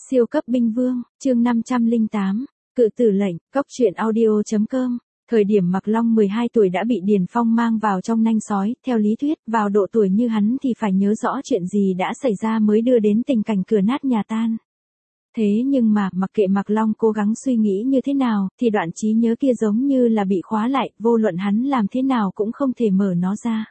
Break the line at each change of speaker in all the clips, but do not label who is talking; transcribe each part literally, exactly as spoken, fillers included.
Siêu cấp binh vương, chương năm trăm lẻ tám, cự tử lệnh, cốc truyện audio chấm com. Thời điểm Mạc Long mười hai tuổi đã bị Điền Phong mang vào trong nanh sói, theo lý thuyết, vào độ tuổi như hắn thì phải nhớ rõ chuyện gì đã xảy ra mới đưa đến tình cảnh cửa nát nhà tan. Thế nhưng mà, mặc kệ Mạc Long cố gắng suy nghĩ như thế nào, thì đoạn trí nhớ kia giống như là bị khóa lại, vô luận hắn làm thế nào cũng không thể mở nó ra.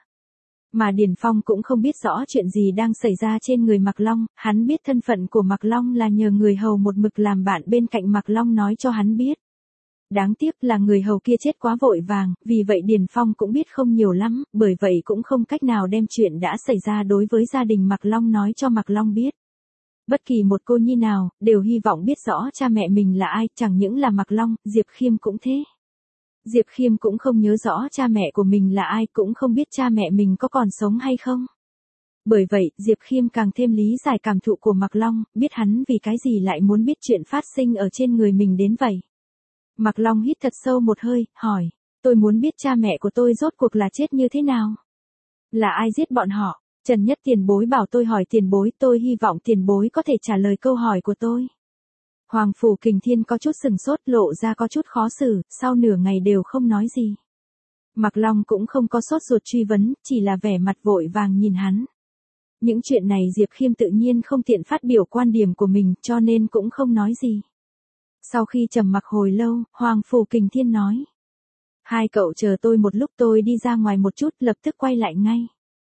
Mà Điền Phong cũng không biết rõ chuyện gì đang xảy ra trên người Mạc Long, hắn biết thân phận của Mạc Long là nhờ người hầu một mực làm bạn bên cạnh Mạc Long nói cho hắn biết. Đáng tiếc là người hầu kia chết quá vội vàng, vì vậy Điền Phong cũng biết không nhiều lắm, bởi vậy cũng không cách nào đem chuyện đã xảy ra đối với gia đình Mạc Long nói cho Mạc Long biết. Bất kỳ một cô nhi nào, đều hy vọng biết rõ cha mẹ mình là ai, chẳng những là Mạc Long, Diệp Khiêm cũng thế. Diệp Khiêm cũng không nhớ rõ cha mẹ của mình là ai, cũng không biết cha mẹ mình có còn sống hay không. Bởi vậy, Diệp Khiêm càng thêm lý giải cảm thụ của Mạc Long, biết hắn vì cái gì lại muốn biết chuyện phát sinh ở trên người mình đến vậy. Mạc Long hít thật sâu một hơi, hỏi, tôi muốn biết cha mẹ của tôi rốt cuộc là chết như thế nào? Là ai giết bọn họ? Trần Nhất tiền bối bảo tôi hỏi tiền bối, tôi hy vọng tiền bối có thể trả lời câu hỏi của tôi. Hoàng Phủ Kình Thiên có chút sừng sốt, lộ ra có chút khó xử, sau nửa ngày đều không nói gì. Mạc Long cũng không có sốt ruột truy vấn, chỉ là vẻ mặt vội vàng nhìn hắn. Những chuyện này Diệp Khiêm tự nhiên không tiện phát biểu quan điểm của mình, cho nên cũng không nói gì. Sau khi trầm mặc hồi lâu, Hoàng Phủ Kình Thiên nói. Hai cậu chờ tôi một lúc, tôi đi ra ngoài một chút, lập tức quay lại ngay.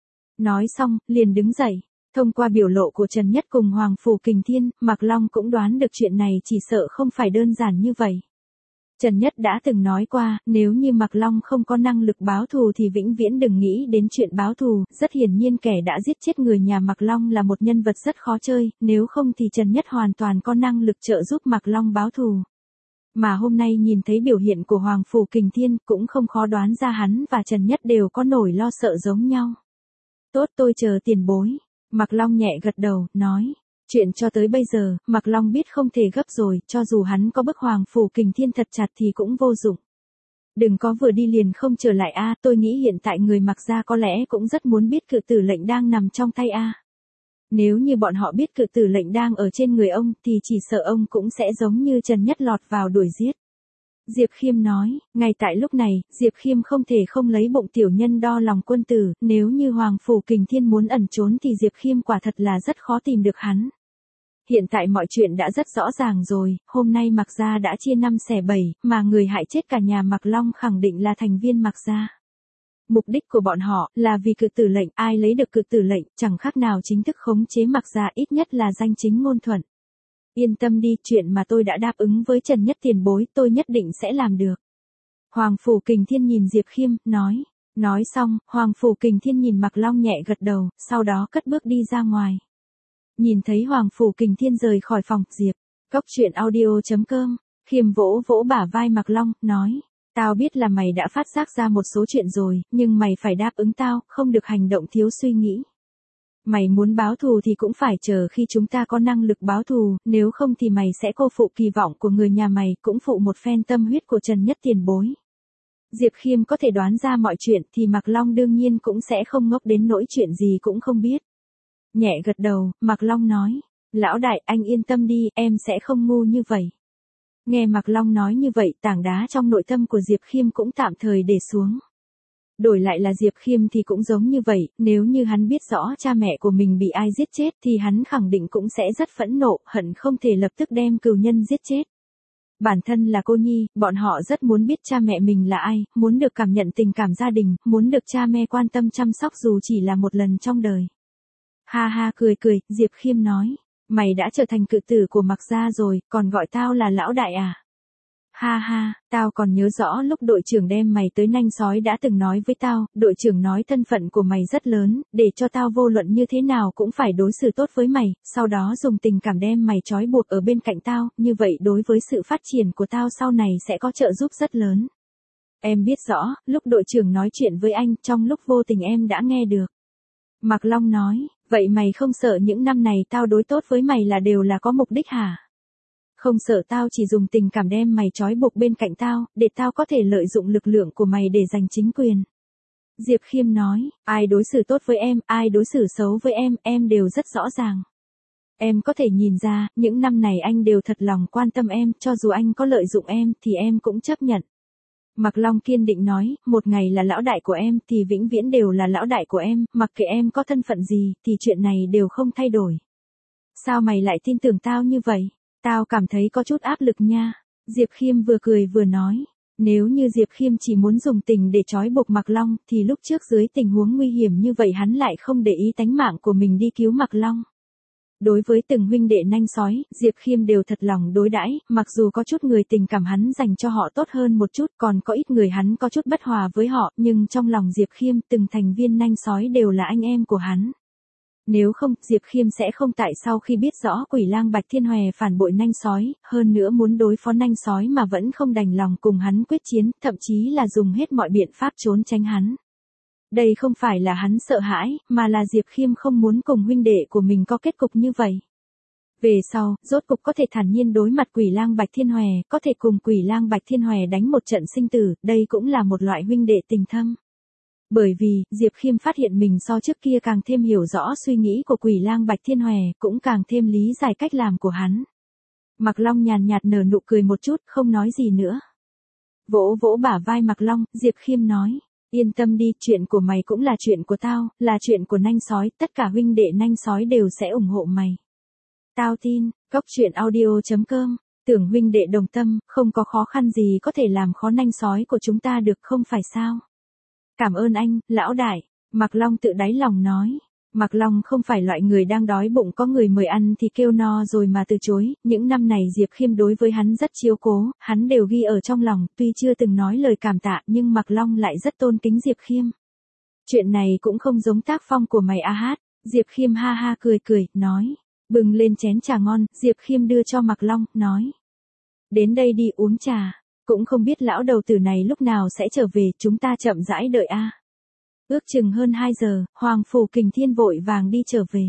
Nói xong, liền đứng dậy. Thông qua biểu lộ của Trần Nhất cùng Hoàng Phủ Kình Thiên, Mạc Long cũng đoán được chuyện này chỉ sợ không phải đơn giản như vậy. Trần Nhất đã từng nói qua, nếu như Mạc Long không có năng lực báo thù thì vĩnh viễn đừng nghĩ đến chuyện báo thù, rất hiển nhiên kẻ đã giết chết người nhà Mạc Long là một nhân vật rất khó chơi, nếu không thì Trần Nhất hoàn toàn có năng lực trợ giúp Mạc Long báo thù. Mà hôm nay nhìn thấy biểu hiện của Hoàng Phủ Kình Thiên cũng không khó đoán ra hắn và Trần Nhất đều có nỗi lo sợ giống nhau. Tốt, tôi chờ tiền bối. Mạc Long nhẹ gật đầu, nói. Chuyện cho tới bây giờ, Mạc Long biết không thể gấp rồi, cho dù hắn có bức Hoàng Phủ Kình Thiên thật chặt thì cũng vô dụng. Đừng có vừa đi liền không trở lại a, tôi nghĩ hiện tại người Mạc gia có lẽ cũng rất muốn biết cự tử lệnh đang nằm trong tay a. Nếu như bọn họ biết cự tử lệnh đang ở trên người ông thì chỉ sợ ông cũng sẽ giống như Trần Nhất lọt vào đuổi giết. Diệp Khiêm nói, ngay tại lúc này, Diệp Khiêm không thể không lấy bụng tiểu nhân đo lòng quân tử, nếu như Hoàng Phủ Kình Thiên muốn ẩn trốn thì Diệp Khiêm quả thật là rất khó tìm được hắn. Hiện tại mọi chuyện đã rất rõ ràng rồi, hôm nay Mạc gia đã chia năm xẻ bảy, mà người hại chết cả nhà Mạc Long khẳng định là thành viên Mạc gia. Mục đích của bọn họ là vì cự tử lệnh, ai lấy được cự tử lệnh, chẳng khác nào chính thức khống chế Mạc gia, ít nhất là danh chính ngôn thuận. Yên tâm đi, chuyện mà tôi đã đáp ứng với Trần Nhất tiền bối, tôi nhất định sẽ làm được. Hoàng Phủ Kình Thiên nhìn Diệp Khiêm, nói. Nói xong, Hoàng Phủ Kình Thiên nhìn Mạc Long nhẹ gật đầu, sau đó cất bước đi ra ngoài. Nhìn thấy Hoàng Phủ Kình Thiên rời khỏi phòng, Diệp, cốc truyện audio chấm com, Khiêm vỗ vỗ bả vai Mạc Long, nói. Tao biết là mày đã phát giác ra một số chuyện rồi, nhưng mày phải đáp ứng tao, không được hành động thiếu suy nghĩ. Mày muốn báo thù thì cũng phải chờ khi chúng ta có năng lực báo thù, nếu không thì mày sẽ cô phụ kỳ vọng của người nhà mày, cũng phụ một phen tâm huyết của Trần Nhất tiền bối. Diệp Khiêm có thể đoán ra mọi chuyện thì Mạc Long đương nhiên cũng sẽ không ngốc đến nỗi chuyện gì cũng không biết. Nhẹ gật đầu, Mạc Long nói, lão đại, anh yên tâm đi, em sẽ không ngu như vậy. Nghe Mạc Long nói như vậy, tảng đá trong nội tâm của Diệp Khiêm cũng tạm thời để xuống. Đổi lại là Diệp Khiêm thì cũng giống như vậy, nếu như hắn biết rõ cha mẹ của mình bị ai giết chết thì hắn khẳng định cũng sẽ rất phẫn nộ, hận không thể lập tức đem cừu nhân giết chết. Bản thân là cô nhi, bọn họ rất muốn biết cha mẹ mình là ai, muốn được cảm nhận tình cảm gia đình, muốn được cha mẹ quan tâm chăm sóc dù chỉ là một lần trong đời. Ha ha cười cười, Diệp Khiêm nói, mày đã trở thành cự tử của Mạc gia rồi, còn gọi tao là lão đại à? Ha ha, tao còn nhớ rõ lúc đội trưởng đem mày tới nanh sói đã từng nói với tao, đội trưởng nói thân phận của mày rất lớn, để cho tao vô luận như thế nào cũng phải đối xử tốt với mày, sau đó dùng tình cảm đem mày trói buộc ở bên cạnh tao, như vậy đối với sự phát triển của tao sau này sẽ có trợ giúp rất lớn. Em biết rõ, lúc đội trưởng nói chuyện với anh, trong lúc vô tình em đã nghe được. Mạc Long nói, vậy mày không sợ những năm này tao đối tốt với mày là đều là có mục đích hả? Không sợ tao chỉ dùng tình cảm đem mày trói buộc bên cạnh tao, để tao có thể lợi dụng lực lượng của mày để giành chính quyền. Diệp Khiêm nói, ai đối xử tốt với em, ai đối xử xấu với em, em đều rất rõ ràng. Em có thể nhìn ra, những năm này anh đều thật lòng quan tâm em, cho dù anh có lợi dụng em, thì em cũng chấp nhận. Mạc Long kiên định nói, một ngày là lão đại của em, thì vĩnh viễn đều là lão đại của em, mặc kệ em có thân phận gì, thì chuyện này đều không thay đổi. Sao mày lại tin tưởng tao như vậy? Tao cảm thấy có chút áp lực nha. Diệp Khiêm vừa cười vừa nói. Nếu như Diệp Khiêm chỉ muốn dùng tình để trói buộc Mạc Long, thì lúc trước dưới tình huống nguy hiểm như vậy hắn lại không để ý tánh mạng của mình đi cứu Mạc Long. Đối với từng huynh đệ nanh sói, Diệp Khiêm đều thật lòng đối đãi, mặc dù có chút người tình cảm hắn dành cho họ tốt hơn một chút, còn có ít người hắn có chút bất hòa với họ, nhưng trong lòng Diệp Khiêm từng thành viên nanh sói đều là anh em của hắn. Nếu không, Diệp Khiêm sẽ không tại sau khi biết rõ Quỷ Lang Bạch Thiên Hòe phản bội nanh sói, hơn nữa muốn đối phó nanh sói mà vẫn không đành lòng cùng hắn quyết chiến, thậm chí là dùng hết mọi biện pháp trốn tránh hắn. Đây không phải là hắn sợ hãi, mà là Diệp Khiêm không muốn cùng huynh đệ của mình có kết cục như vậy. Về sau, rốt cục có thể thản nhiên đối mặt Quỷ Lang Bạch Thiên Hòe, có thể cùng Quỷ Lang Bạch Thiên Hòe đánh một trận sinh tử, đây cũng là một loại huynh đệ tình thâm. Bởi vì, Diệp Khiêm phát hiện mình so trước kia càng thêm hiểu rõ suy nghĩ của Quỷ Lang Bạch Thiên Hòe, cũng càng thêm lý giải cách làm của hắn. Mạc Long nhàn nhạt nở nụ cười một chút, không nói gì nữa. Vỗ vỗ bả vai Mạc Long, Diệp Khiêm nói. Yên tâm đi, chuyện của mày cũng là chuyện của tao, là chuyện của nanh sói, tất cả huynh đệ nanh sói đều sẽ ủng hộ mày. Tao tin, cốc truyện audio chấm com, tưởng huynh đệ đồng tâm, không có khó khăn gì có thể làm khó nanh sói của chúng ta được không phải sao? Cảm ơn anh, lão đại, Mạc Long tự đáy lòng nói. Mạc Long không phải loại người đang đói bụng có người mời ăn thì kêu no rồi mà từ chối, những năm này Diệp Khiêm đối với hắn rất chiếu cố, hắn đều ghi ở trong lòng, tuy chưa từng nói lời cảm tạ nhưng Mạc Long lại rất tôn kính Diệp Khiêm. Chuyện này cũng không giống tác phong của mày a hát, Diệp Khiêm ha ha cười cười, nói, bừng lên chén trà ngon, Diệp Khiêm đưa cho Mạc Long, nói. Đến đây đi uống trà, cũng không biết lão đầu tử này lúc nào sẽ trở về, chúng ta chậm rãi đợi a. Ước chừng hơn hai giờ, Hoàng Phủ Kình Thiên vội vàng đi trở về.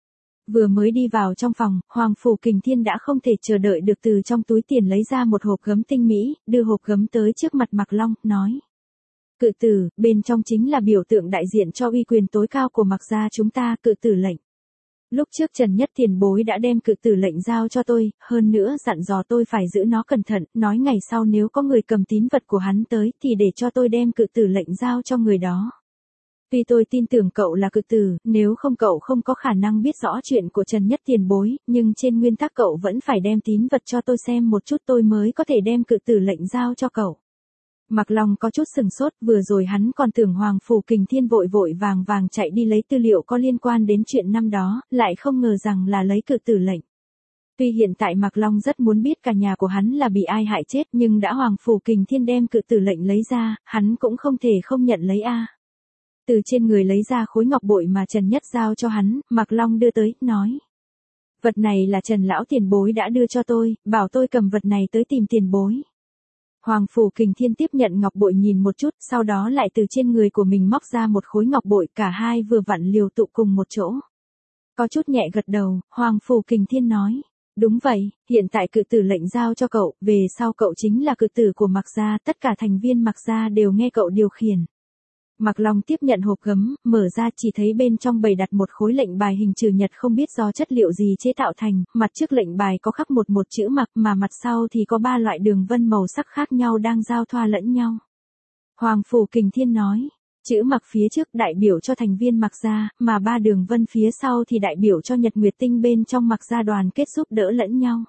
Vừa mới đi vào trong phòng, Hoàng Phủ Kình Thiên đã không thể chờ đợi được từ trong túi tiền lấy ra một hộp gấm tinh mỹ, đưa hộp gấm tới trước mặt Mạc Long, nói. Cự tử, bên trong chính là biểu tượng đại diện cho uy quyền tối cao của Mạc gia chúng ta, cự tử lệnh. Lúc trước Trần Nhất Tiền Bối đã đem cự tử lệnh giao cho tôi, hơn nữa dặn dò tôi phải giữ nó cẩn thận, nói ngày sau nếu có người cầm tín vật của hắn tới thì để cho tôi đem cự tử lệnh giao cho người đó. Tuy tôi tin tưởng cậu là cự tử, nếu không cậu không có khả năng biết rõ chuyện của Trần Nhất Tiền Bối, nhưng trên nguyên tắc cậu vẫn phải đem tín vật cho tôi xem một chút tôi mới có thể đem cự tử lệnh giao cho cậu. Mạc Long có chút sừng sốt, vừa rồi hắn còn tưởng Hoàng Phủ Kình Thiên vội vội vàng vàng chạy đi lấy tư liệu có liên quan đến chuyện năm đó, lại không ngờ rằng là lấy cự tử lệnh. Tuy hiện tại Mạc Long rất muốn biết cả nhà của hắn là bị ai hại chết, nhưng đã Hoàng Phủ Kình Thiên đem cự tử lệnh lấy ra, hắn cũng không thể không nhận lấy a. Từ trên người lấy ra khối ngọc bội mà Trần Nhất giao cho hắn, Mạc Long đưa tới, nói. Vật này là Trần Lão Tiền Bối đã đưa cho tôi, bảo tôi cầm vật này tới tìm tiền bối. Hoàng Phủ Kình Thiên tiếp nhận ngọc bội nhìn một chút, sau đó lại từ trên người của mình móc ra một khối ngọc bội, cả hai vừa vặn liều tụ cùng một chỗ. Có chút nhẹ gật đầu, Hoàng Phủ Kình Thiên nói. Đúng vậy, hiện tại cự tử lệnh giao cho cậu, về sau cậu chính là cự tử của Mạc gia, tất cả thành viên Mạc gia đều nghe cậu điều khiển. Mạc Long tiếp nhận hộp gấm, mở ra chỉ thấy bên trong bày đặt một khối lệnh bài hình chữ nhật không biết do chất liệu gì chế tạo thành, mặt trước lệnh bài có khắc một một chữ Mạc mà mặt sau thì có ba loại đường vân màu sắc khác nhau đang giao thoa lẫn nhau. Hoàng Phủ Kình Thiên nói, chữ Mạc phía trước đại biểu cho thành viên Mạc gia, mà ba đường vân phía sau thì đại biểu cho Nhật Nguyệt Tinh bên trong Mạc gia đoàn kết giúp đỡ lẫn nhau.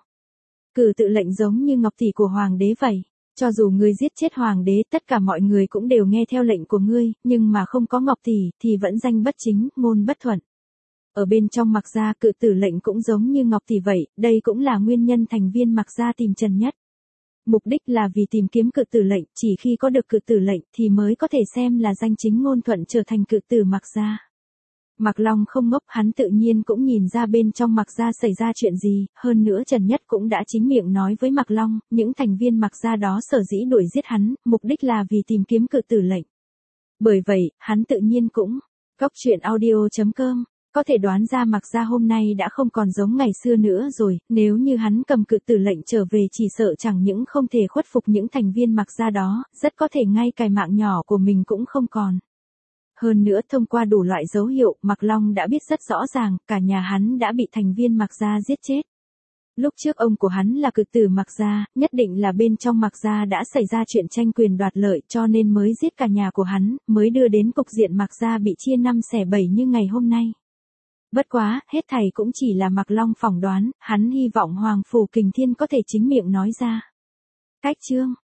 Cử tự lệnh giống như ngọc tỷ của Hoàng đế vậy. Cho dù ngươi giết chết hoàng đế, tất cả mọi người cũng đều nghe theo lệnh của ngươi, nhưng mà không có ngọc tỷ, thì vẫn danh bất chính, ngôn bất thuận. Ở bên trong Mạc gia cự tử lệnh cũng giống như ngọc tỷ vậy, đây cũng là nguyên nhân thành viên Mạc gia tìm Trần Nhất. Mục đích là vì tìm kiếm cự tử lệnh, chỉ khi có được cự tử lệnh thì mới có thể xem là danh chính ngôn thuận trở thành cự tử Mạc gia. Mạc Long không ngốc, hắn tự nhiên cũng nhìn ra bên trong Mạc gia xảy ra chuyện gì, hơn nữa Trần Nhất cũng đã chính miệng nói với Mạc Long, những thành viên Mạc gia đó sở dĩ đuổi giết hắn, mục đích là vì tìm kiếm cự tử lệnh. Bởi vậy, hắn tự nhiên cũng, cốc truyện audio chấm com, có thể đoán ra Mạc gia hôm nay đã không còn giống ngày xưa nữa rồi, nếu như hắn cầm cự tử lệnh trở về chỉ sợ chẳng những không thể khuất phục những thành viên Mạc gia đó, rất có thể ngay cài mạng nhỏ của mình cũng không còn. Hơn nữa thông qua đủ loại dấu hiệu, Mạc Long đã biết rất rõ ràng, cả nhà hắn đã bị thành viên Mạc gia giết chết. Lúc trước ông của hắn là cự tử Mạc gia, nhất định là bên trong Mạc gia đã xảy ra chuyện tranh quyền đoạt lợi cho nên mới giết cả nhà của hắn, mới đưa đến cục diện Mạc gia bị chia năm xẻ bảy như ngày hôm nay. Bất quá, hết thảy cũng chỉ là Mạc Long phỏng đoán, hắn hy vọng Hoàng Phủ Kình Thiên có thể chính miệng nói ra. Cách chương